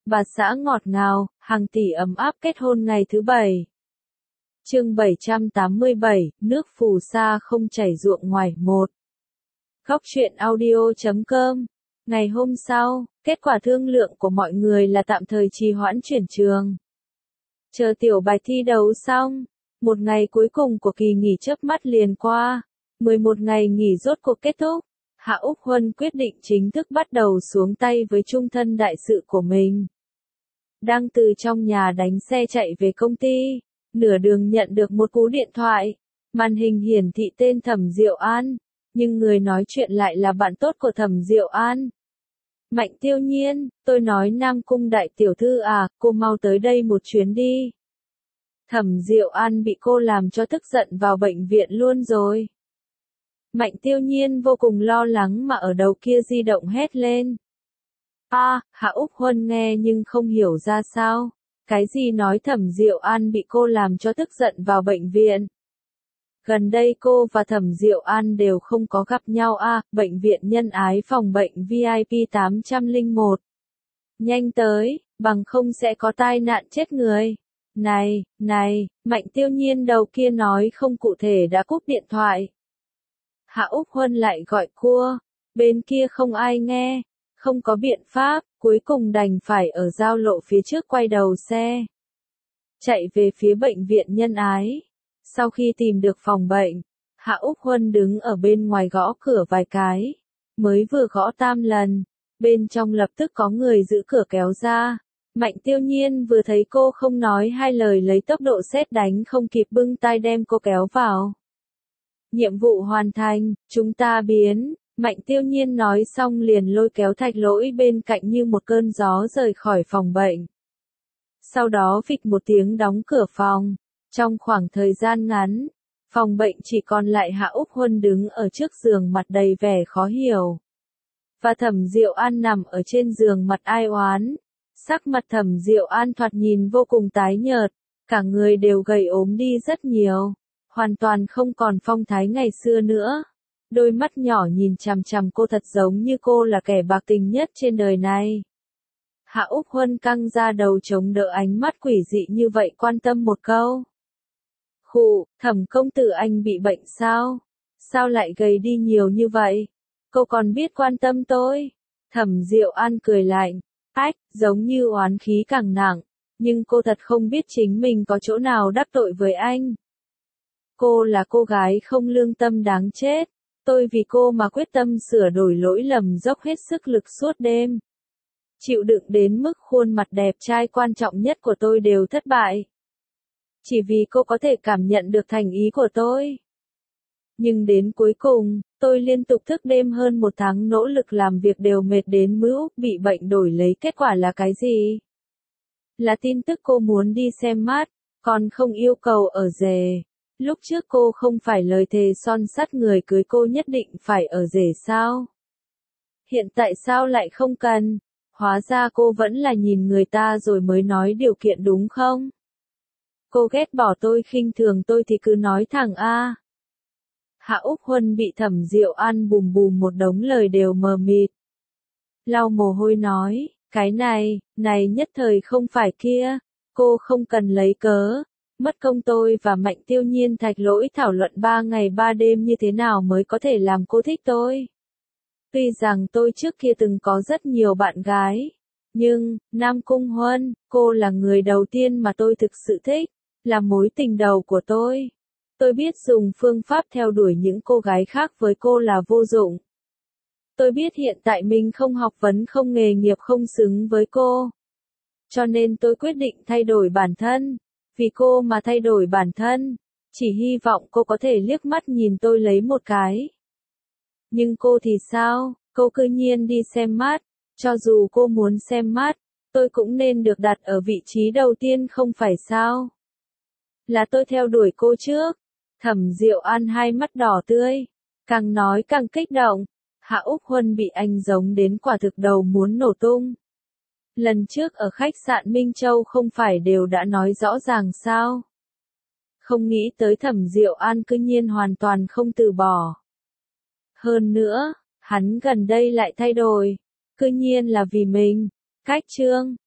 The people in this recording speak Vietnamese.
bà xã ngọt ngào, hàng tỷ ấm áp kết hôn ngày thứ 7. Chương 787, nước phù sa không chảy ruộng ngoài 1. Góc truyện audio.com. Ngày hôm sau, kết quả thương lượng của mọi người là tạm thời trì hoãn chuyển trường. Chờ tiểu Bạch thi đấu xong, một ngày cuối cùng của kỳ nghỉ chớp mắt liền qua, 11 ngày nghỉ rốt cuộc kết thúc. Hạ Úc Huân quyết định chính thức bắt đầu xuống tay với chung thân đại sự của mình. Đang từ trong nhà đánh xe chạy về công ty, nửa đường nhận được một cú điện thoại, màn hình hiển thị tên Thẩm Diệu An, nhưng người nói chuyện lại là bạn tốt của Thẩm Diệu An. Mạnh Tiêu Nhiên, tôi nói Nam Cung đại tiểu thư à, cô mau tới đây một chuyến đi. Thẩm Diệu An bị cô làm cho tức giận vào bệnh viện luôn rồi. Mạnh Tiêu Nhiên vô cùng lo lắng mà ở đầu kia di động hét lên. Hạ Úc Huân nghe nhưng không hiểu ra sao. Cái gì nói Thẩm Diệu An bị cô làm cho tức giận vào bệnh viện. Gần đây cô và Thẩm Diệu An đều không có gặp nhau bệnh viện nhân ái phòng bệnh VIP 801. Nhanh tới, bằng không sẽ có tai nạn chết người. Này, Mạnh Tiêu Nhiên đầu kia nói không cụ thể đã cúp điện thoại. Hạ Úc Huân lại gọi cua, bên kia không ai nghe, không có biện pháp, cuối cùng đành phải ở giao lộ phía trước quay đầu xe. Chạy về phía bệnh viện nhân ái. Sau khi tìm được phòng bệnh, Hạ Úc Huân đứng ở bên ngoài gõ cửa vài cái. Mới vừa gõ 3 lần, bên trong lập tức có người giữ cửa kéo ra. Mạnh Tiêu Nhiên vừa thấy cô không nói hai lời lấy tốc độ sét đánh không kịp bưng tay đem cô kéo vào. Nhiệm vụ hoàn thành, chúng ta biến. Mạnh Tiêu Nhiên nói xong liền lôi kéo Thạch Lỗi bên cạnh như một cơn gió rời khỏi phòng bệnh. Sau đó phịch một tiếng đóng cửa phòng. Trong khoảng thời gian ngắn, phòng bệnh chỉ còn lại Hạ Úc Huân đứng ở trước giường mặt đầy vẻ khó hiểu. Và Thẩm Diệu An nằm ở trên giường mặt ai oán. Sắc mặt Thẩm Diệu An thoạt nhìn vô cùng tái nhợt, cả người đều gầy ốm đi rất nhiều, hoàn toàn không còn phong thái ngày xưa nữa. Đôi mắt nhỏ nhìn chằm chằm cô thật giống như cô là kẻ bạc tình nhất trên đời này. Hạ Úc Huân căng ra đầu chống đỡ ánh mắt quỷ dị như vậy quan tâm một câu. Khụ, Thẩm công tử anh bị bệnh sao? Sao lại gầy đi nhiều như vậy? Cô còn biết quan tâm tôi? Thẩm Diệu An cười lạnh, giống như oán khí càng nặng, nhưng cô thật không biết chính mình có chỗ nào đắc tội với anh. Cô là cô gái không lương tâm đáng chết, tôi vì cô mà quyết tâm sửa đổi lỗi lầm dốc hết sức lực suốt đêm. Chịu đựng đến mức khuôn mặt đẹp trai quan trọng nhất của tôi đều thất bại. Chỉ vì cô có thể cảm nhận được thành ý của tôi. Nhưng đến cuối cùng, tôi liên tục thức đêm hơn 1 tháng nỗ lực làm việc đều mệt đến mữu, bị bệnh đổi lấy kết quả là cái gì? Là tin tức cô muốn đi xem mắt, còn không yêu cầu ở rể. Lúc trước cô không phải lời thề son sắt người cưới cô nhất định phải ở rể sao? Hiện tại sao lại không cần? Hóa ra cô vẫn là nhìn người ta rồi mới nói điều kiện đúng không? Cô ghét bỏ tôi khinh thường tôi thì cứ nói thẳng a. Hạ Úc Huân bị Thẩm Diệu An bùm bùm một đống lời đều mờ mịt. Lau mồ hôi nói, cái này nhất thời không phải kia, cô không cần lấy cớ. Mất công tôi và Mạnh Tiêu Nhiên Thạch Lỗi thảo luận 3 ngày 3 đêm như thế nào mới có thể làm cô thích tôi. Tuy rằng tôi trước kia từng có rất nhiều bạn gái, nhưng, Nam Cung Huân, cô là người đầu tiên mà tôi thực sự thích, là mối tình đầu của tôi. Tôi biết dùng phương pháp theo đuổi những cô gái khác với cô là vô dụng. Tôi biết hiện tại mình không học vấn không nghề nghiệp không xứng với cô. Cho nên tôi quyết định thay đổi bản thân. Vì cô mà thay đổi bản thân. Chỉ hy vọng cô có thể liếc mắt nhìn tôi lấy một cái. Nhưng cô thì sao? Cô cứ nhiên đi xem mắt. Cho dù cô muốn xem mắt, tôi cũng nên được đặt ở vị trí đầu tiên không phải sao? Là tôi theo đuổi cô trước. Thẩm Diệu An hai mắt đỏ tươi. Càng nói càng kích động. Hạ Úc Huân bị anh giống đến quả thực đầu muốn nổ tung. Lần trước ở khách sạn Minh Châu không phải đều đã nói rõ ràng sao? Không nghĩ tới Thẩm Diệu An cứ nhiên hoàn toàn không từ bỏ. Hơn nữa, hắn gần đây lại thay đổi. Cứ nhiên là vì mình. Cách chương.